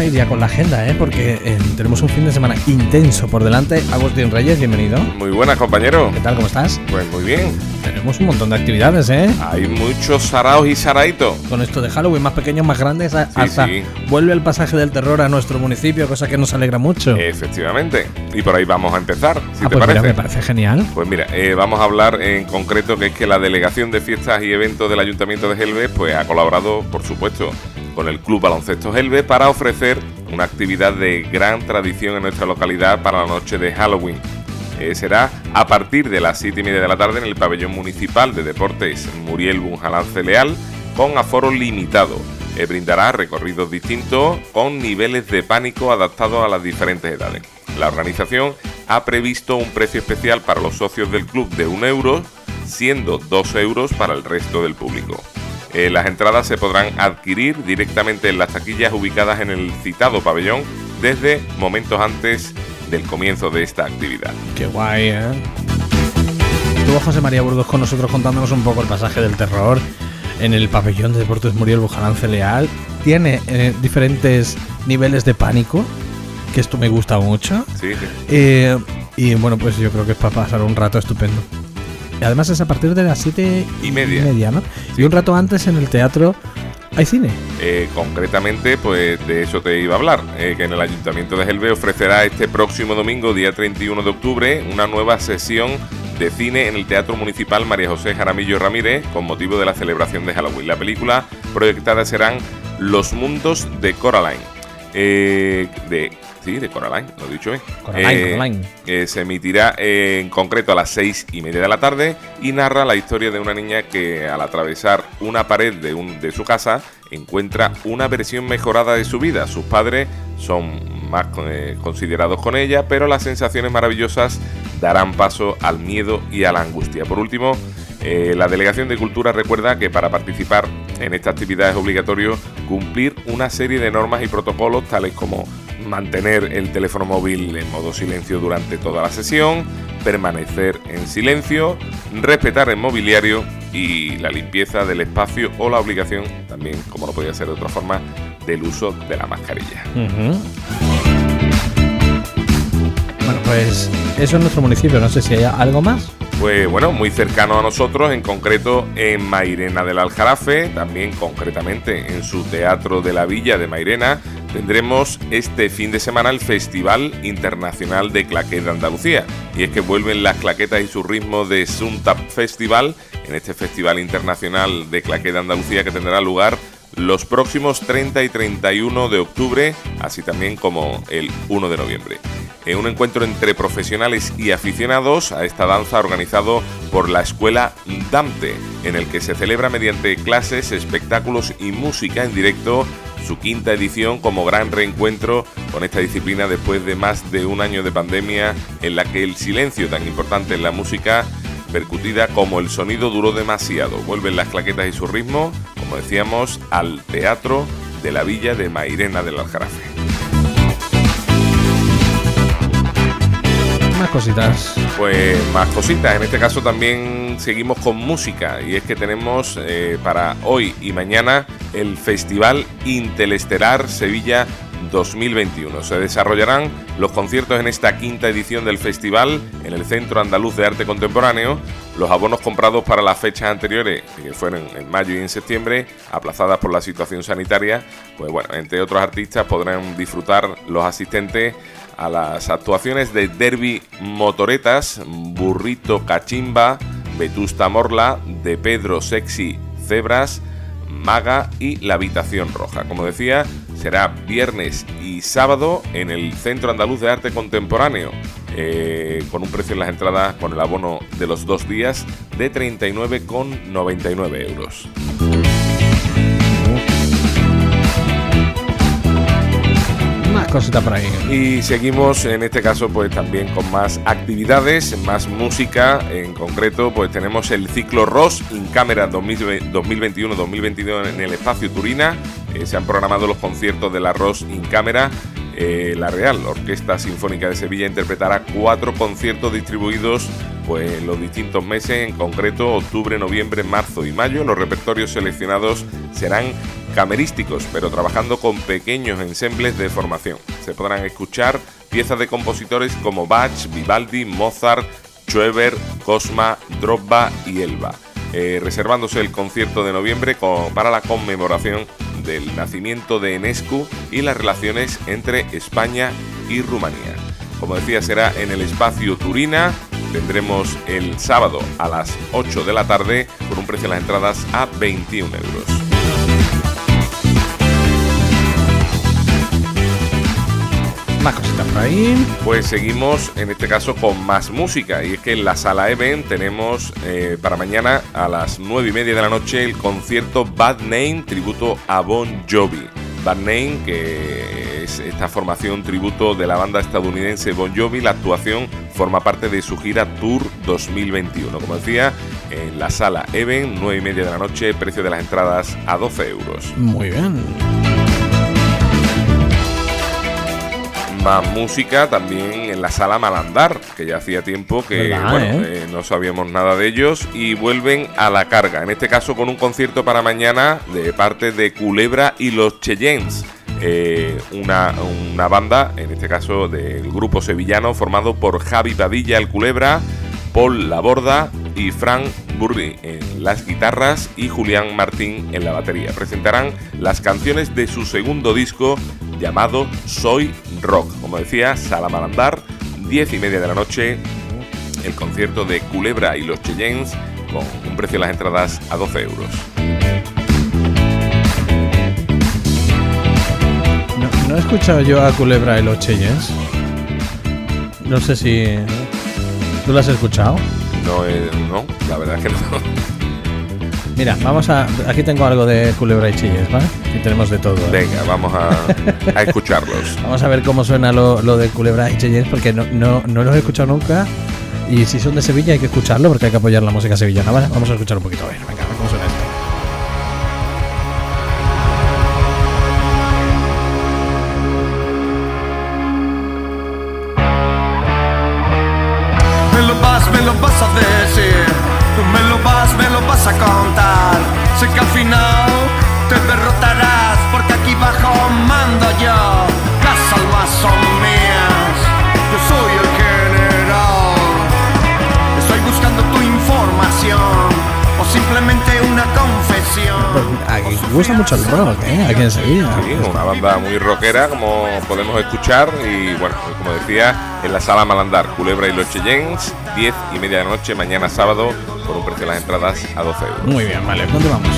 ir ya con la agenda, porque tenemos un fin de semana intenso por delante. Agustín Reyes, bienvenido. Muy buenas, compañero. ¿Qué tal? ¿Cómo estás? Pues muy bien. Tenemos un montón de actividades, Hay muchos saraos y saraitos. Con esto de Halloween, más pequeños, más grandes, hasta sí. Vuelve el pasaje del terror a nuestro municipio, cosa que nos alegra mucho. Efectivamente. Y por ahí vamos a empezar, si te pues parece. Mira, me parece genial. Pues mira, vamos a hablar en concreto que es que la Delegación de Fiestas y Eventos del Ayuntamiento de Gelbes pues ha colaborado, por supuesto, con el Club Baloncesto Gelbes para ofrecer una actividad de gran tradición en nuestra localidad para la noche de Halloween. Será a partir de las 7:30 de la tarde en el pabellón municipal de deportes Muriel Bunjalance Leal, con aforo limitado. Brindará recorridos distintos con niveles de pánico adaptados a las diferentes edades. La organización ha previsto un precio especial para los socios del club de 1 euro, siendo 2 euros para el resto del público. Las entradas se podrán adquirir directamente en las taquillas ubicadas en el citado pabellón desde momentos antes del comienzo de esta actividad. Qué guay, Estuvo José María Burgos con nosotros contándonos un poco el pasaje del terror en el pabellón de deportes Muriel Bunjalance Leal. Tiene diferentes niveles de pánico, que esto me gusta mucho. Sí. Y bueno, pues yo creo que es para pasar un rato estupendo. Y además es a partir de las 7:30, ¿no? Sí. Y un rato antes en el teatro hay cine. Concretamente, pues de eso te iba a hablar, que en el Ayuntamiento de Gelbes ofrecerá este próximo domingo, día 31 de octubre, una nueva sesión de cine en el Teatro Municipal María José Jaramillo Ramírez con motivo de la celebración de Halloween. La película proyectada serán Los Mundos de Coraline. De Coraline, lo he dicho bien. Coraline. Se emitirá en concreto a las 6:30 de la tarde y narra la historia de una niña que al atravesar una pared de su casa encuentra una versión mejorada de su vida. Sus padres son más considerados con ella, pero las sensaciones maravillosas darán paso al miedo y a la angustia. Por último, la Delegación de Cultura recuerda que para participar en esta actividad es obligatorio cumplir una serie de normas y protocolos tales como mantener el teléfono móvil en modo silencio durante toda la sesión, permanecer en silencio, respetar el mobiliario y la limpieza del espacio o la obligación, también como no podía ser de otra forma, del uso de la mascarilla. Bueno, pues eso es nuestro municipio, no sé si hay algo más. Pues bueno, muy cercano a nosotros, en concreto en Mairena del Aljarafe, también concretamente en su Teatro de la Villa de Mairena, tendremos este fin de semana el Festival Internacional de Claquet de Andalucía. Y es que vuelven las claquetas y su ritmo de Suntap Festival, en este Festival Internacional de Claquet de Andalucía que tendrá lugar los próximos 30 y 31 de octubre, así también como el 1 de noviembre. Un encuentro entre profesionales y aficionados a esta danza organizado por la Escuela Dante, en el que se celebra mediante clases, espectáculos y música en directo su quinta edición como gran reencuentro con esta disciplina después de más de un año de pandemia en la que el silencio tan importante en la música percutida como el sonido duró demasiado. Vuelven las claquetas y su ritmo, como decíamos, al Teatro de la Villa de Mairena del Aljarafe. Más cositas. Pues más cositas, en este caso también seguimos con música y es que tenemos para hoy y mañana el Festival Intelestelar Sevilla 2021. Se desarrollarán los conciertos en esta quinta edición del festival en el Centro Andaluz de Arte Contemporáneo. Los abonos comprados para las fechas anteriores, que fueron en mayo y en septiembre, aplazadas por la situación sanitaria, pues bueno, entre otros artistas podrán disfrutar los asistentes a las actuaciones de Derby Motoretas, Burrito Cachimba, Vetusta Morla, De Pedro Sexy Cebras, Maga y La Habitación Roja. Como decía, será viernes y sábado en el Centro Andaluz de Arte Contemporáneo, con un precio en las entradas con el abono de los 2 días de 39,99 euros. Más cositas por ahí. Y seguimos en este caso pues también con más actividades, más música. En concreto pues tenemos el ciclo ROS in Cámara 2021-2022 en el Espacio Turina. Se han programado los conciertos de la ROS in Cámara. La Real Orquesta Sinfónica de Sevilla interpretará 4 conciertos distribuidos pues en los distintos meses, en concreto octubre, noviembre, marzo y mayo. Los repertorios seleccionados serán camerísticos, pero trabajando con pequeños ensembles de formación. Se podrán escuchar piezas de compositores como Bach, Vivaldi, Mozart, Schoenberg, Cosma, Drobba y Elba, reservándose el concierto de noviembre para la conmemoración del nacimiento de Enescu y las relaciones entre España y Rumanía. Como decía, será en el espacio Turina. Tendremos el sábado a las 8 de la tarde con un precio de las entradas a 21 euros. Más cositas por ahí. Pues seguimos en este caso con más música, y es que en la Sala Even tenemos para mañana a las 9:30 de la noche el concierto Bad Name tributo a Bon Jovi. Bad Name, que es esta formación tributo de la banda estadounidense Bon Jovi. La actuación forma parte de su gira Tour 2021. Como decía, en la Sala Even, 9:30 de la noche, precio de las entradas a 12 euros. Muy bien. Más música también en la Sala Malandar, que ya hacía tiempo que no sabíamos nada de ellos, y vuelven a la carga, en este caso con un concierto para mañana de parte de Culebra y los Cheyennes, una banda, en este caso del grupo sevillano, formado por Javi Padilla el Culebra, Paul Laborda y Frank Burri en las guitarras y Julián Martín en la batería. Presentarán las canciones de su segundo disco llamado Soy Rock. Como decía, Sala Malandar, 10:30 de la noche, el concierto de Culebra y los Cheyennes, con un precio de las entradas a 12 euros. No he escuchado yo a Culebra y los Cheyennes. No sé si... ¿Tú lo has escuchado? No, la verdad es que no. Mira, vamos a... Aquí tengo algo de Culebra y Cheyennes, ¿vale? Aquí tenemos de todo. Venga, vamos a escucharlos. Vamos a ver cómo suena lo de Culebra y Cheyennes, porque no los he escuchado nunca. Y si son de Sevilla hay que escucharlo, porque hay que apoyar la música sevillana, ¿vale? Vamos a escuchar un poquito. A ver, venga, a ver cómo suena esto. Me lo vas a decir, me lo vas a contar. Sé que al final te derrotarás, porque aquí bajo mando yo. Las almas son mías, yo soy el general. Estoy buscando tu información, o simplemente una confesión. Aquí gusta mucho el rock, aquí en Sevilla. Sí, una banda muy rockera, como podemos escuchar. Y bueno, como decía, en la Sala Malandar, Culebra y los Cheyennes, 10:30 de la noche, mañana sábado, por un precio de las entradas a 12 euros. Muy bien, vale, ¿dónde vamos?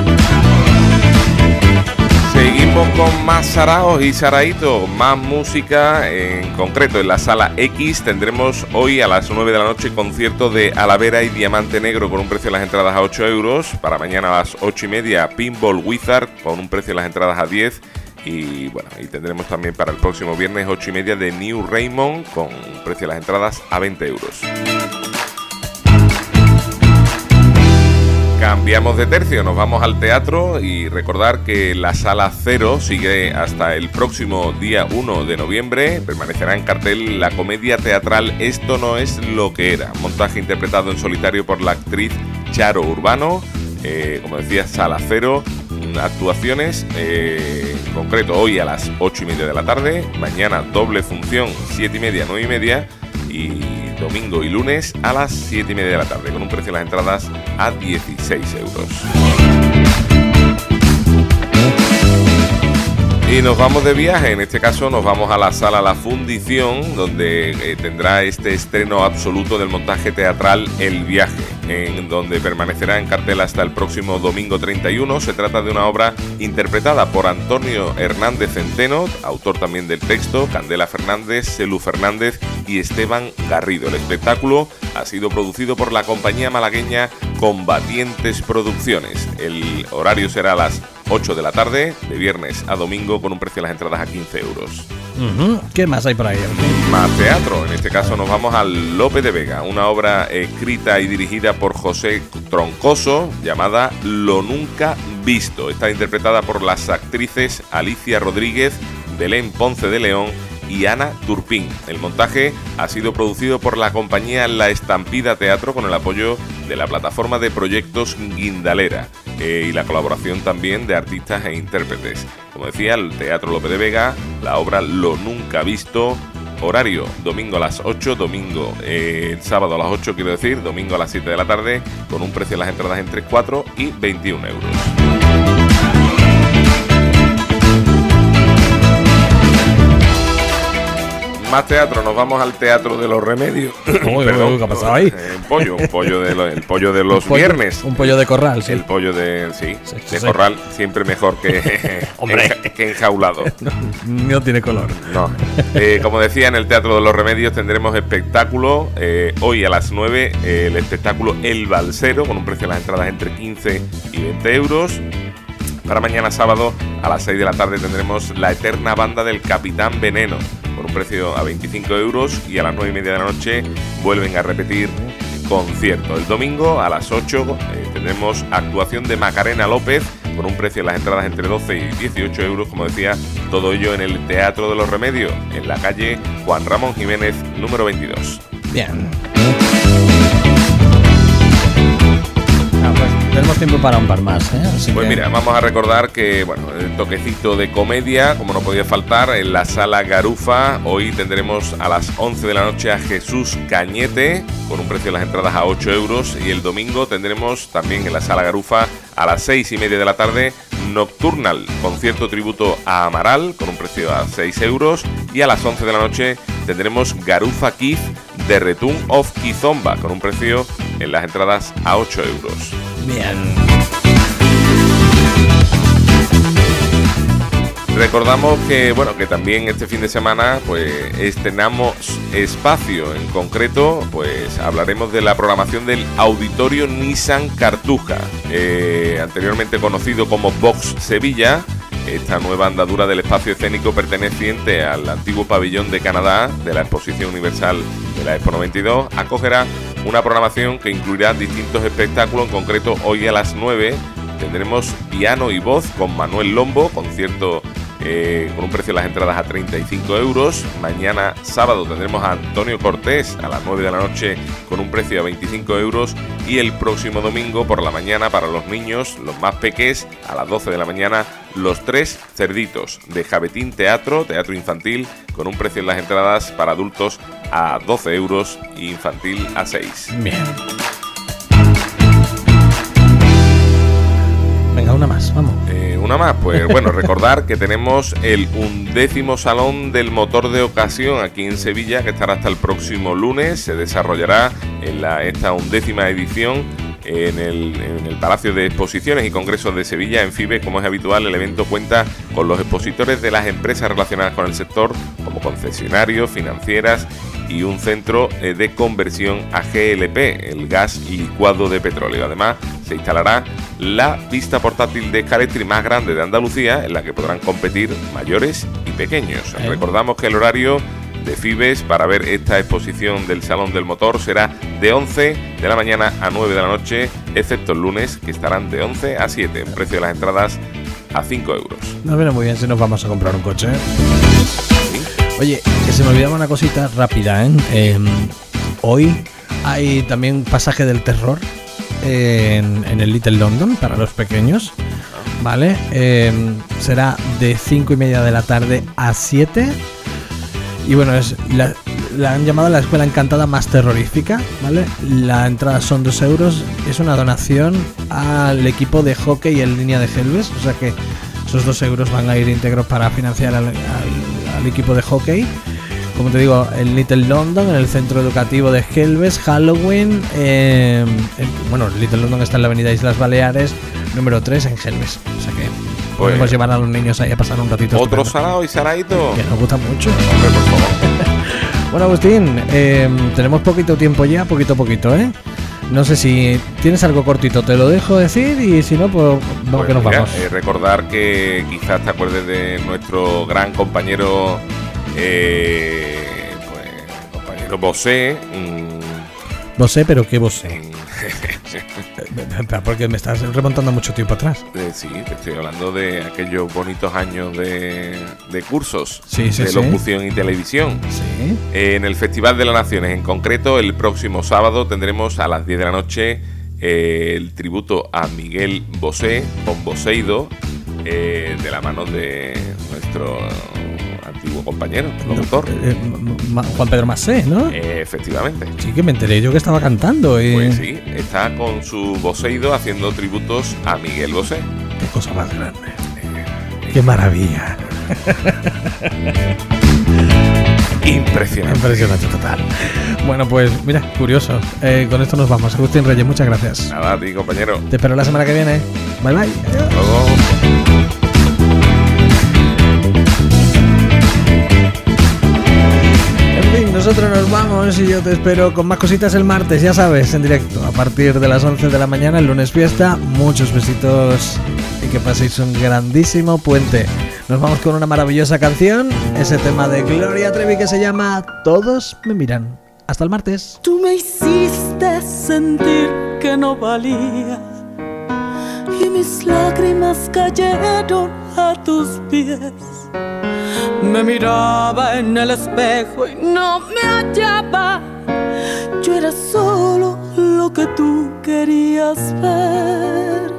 Seguimos con más saraos y saraitos, más música. En concreto, en la Sala X tendremos hoy a las 9 de la noche concierto de Alavera y Diamante Negro con un precio de las entradas a 8 euros. Para mañana a las 8:30, Pinball Wizard con un precio de las entradas a 10. Y bueno, y tendremos también para el próximo viernes 8:30 de New Raymond con un precio de las entradas a 20 euros. Cambiamos de tercio, nos vamos al teatro, y recordar que la Sala Cero sigue hasta el próximo día 1 de noviembre. Permanecerá en cartel la comedia teatral Esto no es lo que era, montaje interpretado en solitario por la actriz Charo Urbano. Como decía, Sala Cero, actuaciones, en concreto hoy a las 8:30 de la tarde, mañana doble función 7:30, 9:30, y domingo y lunes a las 7:30 de la tarde, con un precio de las entradas a 16 euros. Y nos vamos de viaje, en este caso nos vamos a la Sala La Fundición, donde tendrá este estreno absoluto del montaje teatral El Viaje, en donde permanecerá en cartel hasta el próximo domingo 31. Se trata de una obra interpretada por Antonio Hernández Centeno, autor también del texto, Candela Fernández, Celu Fernández y Esteban Garrido. El espectáculo ha sido producido por la compañía malagueña Combatientes Producciones. El horario será a las 8 de la tarde, de viernes a domingo, con un precio de las entradas a 15 euros. ¿Qué más hay por ahí? Más teatro, en este caso nos vamos al Lope de Vega, una obra escrita y dirigida por José Troncoso, llamada Lo Nunca Visto. Está interpretada por las actrices Alicia Rodríguez, Belén Ponce de León y Ana Turpín. El montaje ha sido producido por la compañía La Estampida Teatro con el apoyo de la plataforma de proyectos Guindalera y la colaboración también de artistas e intérpretes. Como decía, el Teatro Lope de Vega, la obra Lo Nunca Visto. Horario, domingo a las 8, sábado a las 8 quiero decir, domingo a las 7 de la tarde, con un precio de las entradas entre 4 y 21 euros. Más teatro, nos vamos al Teatro de los Remedios. Perdón, ¿qué ha pasado ahí? El pollo de los viernes. Un pollo de corral, sí. El pollo de corral, siempre mejor que, que enjaulado. No tiene color. No. Como decía, en el Teatro de los Remedios tendremos espectáculo. Hoy a las 9, el espectáculo El Balsero, con un precio de las entradas entre 15 y 20 euros. Para mañana sábado a las 6 de la tarde tendremos La Eterna Banda del Capitán Veneno, por un precio a 25 euros, y a las 9:30 de la noche vuelven a repetir concierto. El domingo a las 8 tendremos actuación de Macarena López, con un precio de las entradas entre 12 y 18 euros, como decía, todo ello en el Teatro de los Remedios, en la calle Juan Ramón Jiménez, número 22. Bien. Pues tenemos tiempo para un par más, ¿eh? Así pues que... mira, vamos a recordar que, bueno, el toquecito de comedia, como no podía faltar, en la Sala Garufa. Hoy tendremos a las 11 de la noche a Jesús Cañete, con un precio de las entradas a 8 euros. Y el domingo tendremos también en la Sala Garufa a las 6:30 de la tarde Nocturnal, concierto tributo a Amaral, con un precio a 6 euros. Y a las 11 de la noche tendremos Garufa Kiz de Return of Kizomba, con un precio en las entradas a 8 euros. Bien. Recordamos que, bueno, que también este fin de semana pues estrenamos espacio. En concreto, pues hablaremos de la programación del Auditorio Nissan Cartuja, anteriormente conocido como Vox Sevilla. Esta nueva andadura del espacio escénico perteneciente al antiguo pabellón de Canadá de la Exposición Universal de la Expo 92 acogerá una programación que incluirá distintos espectáculos. En concreto, hoy a las 9 tendremos piano y voz con Manuel Lombo, concierto con un precio de las entradas a 35 euros. Mañana sábado tendremos a Antonio Cortés a las 9 de la noche con un precio a 25 euros. Y el próximo domingo por la mañana, para los niños, los más peques, a las 12 de la mañana, Los Tres Cerditos de Javetín Teatro infantil, con un precio en las entradas para adultos a 12 euros e infantil a 6. Bien. Venga, una más, vamos. Una más, pues bueno, recordar que tenemos el 11º Salón del Motor de Ocasión aquí en Sevilla, que estará hasta el próximo lunes. Se desarrollará en esta 11ª edición en el Palacio de Exposiciones y Congresos de Sevilla, en FIBE. Como es habitual, el evento cuenta con los expositores de las empresas relacionadas con el sector, como concesionarios, financieras y un centro de conversión a GLP, el gas licuado de petróleo. Además, se instalará la pista portátil de Escaletri más grande de Andalucía, en la que podrán competir mayores y pequeños. Recordamos que el horario de FIBES para ver esta exposición del Salón del Motor será de 11 de la mañana a 9 de la noche, excepto el lunes, que estarán de 11 a 7, en precio de las entradas a 5 euros. Nos viene muy bien si nos vamos a comprar un coche. Oye, que se me olvidaba una cosita rápida, ¿eh? Hoy hay también pasaje del terror en el Little London para los pequeños, ¿vale? Será de 5:30 de la tarde a 7. Y bueno, la han llamado la escuela encantada más terrorífica, ¿vale? La entrada son 2 euros. Es una donación al equipo de hockey en línea de Helves. O sea que esos 2 euros van a ir íntegros para financiar al equipo de hockey. Como te digo, en Little London, en el centro educativo de Helves, Halloween. Bueno, Little London está en la avenida Islas Baleares, número 3 en Helves. O sea que podemos llevar a los niños ahí a pasar un ratito. Otro salado y saladito. Que nos gusta mucho. Hombre, por favor. Bueno, Agustín, tenemos poquito tiempo ya, poquito a poquito, ¿eh? No sé si tienes algo cortito, te lo dejo decir, y si no, pues vamos, que nos vamos. Recordar que quizás te acuerdes de nuestro gran compañero, compañero Bosé. Bosé, pero ¿qué Bosé? Porque me estás remontando mucho tiempo atrás. Sí, te estoy hablando de aquellos bonitos años de cursos Sí, de locución y televisión. Sí. En el Festival de las Naciones, en concreto, el próximo sábado tendremos a las 10 de la noche el tributo a Miguel Bosé, con Boseido, de la mano de nuestro antiguo compañero, locutor. Juan Pedro Macé, ¿no? Efectivamente. Sí, que me enteré yo que estaba cantando. Pues sí, está con su Boseido haciendo tributos a Miguel Bosé. Qué cosa más grande. Qué maravilla. Impresionante. Impresionante total. Bueno, pues mira, curioso. Con esto nos vamos. Agustín Reyes, muchas gracias. Nada, a ti, compañero. Te espero la semana que viene. Bye, bye. Adiós. Hasta luego. En fin, nosotros nos vamos y yo te espero con más cositas el martes, ya sabes, en directo, a partir de las 11 de la mañana, el lunes fiesta. Muchos besitos y que paséis un grandísimo puente. Nos vamos con una maravillosa canción, ese tema de Gloria Trevi que se llama Todos me miran. Hasta el martes. Tú me hiciste sentir que no valía y mis lágrimas cayeron a tus pies. Me miraba en el espejo y no me hallaba. Yo era solo lo que tú querías ver.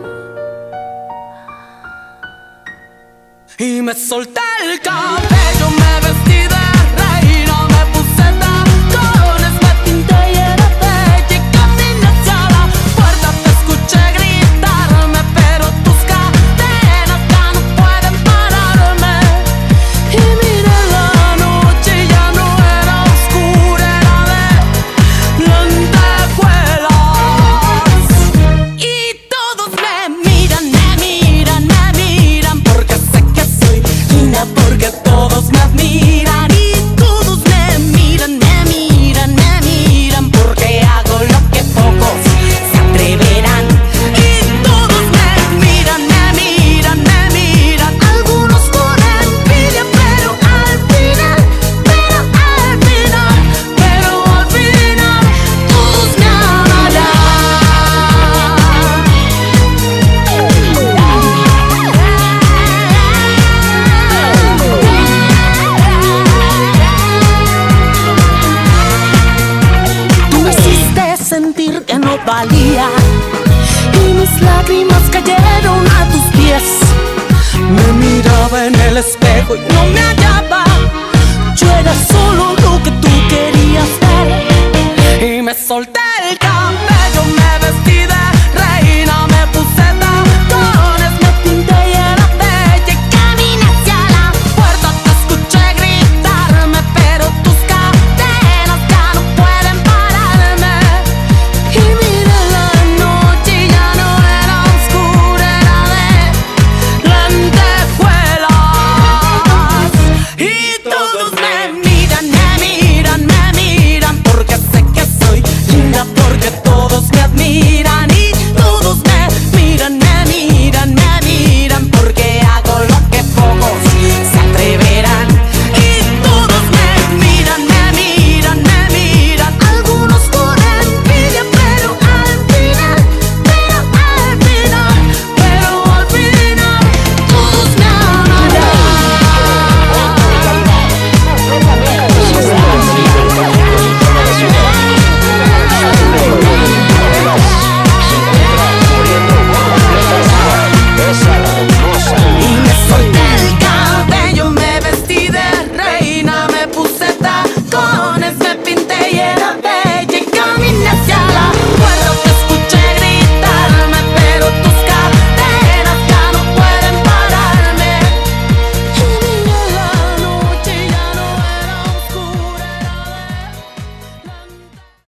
Y me solté el cabello, me vestí de reina, me puse tacones, me pinté y era bella y caminé hacia la puerta. Te escuché gritarme, pero tus cadenas ya no pueden pararme. Y miré la noche y ya no era oscura, era de lentejuelas. Y todos me miran, porque sé que soy linda, porque todos me admiran. Y todos me miran, porque hago lo que pocos se atreverán. Y todos me miran, algunos con envidia, pero al final, todos me amarán. Tú me hiciste sentir que no valía y mis lágrimas cayeron a tus pies. Me miraba en el espejo y no me hallaba. Yo era solo lo que tú querías ver y me solté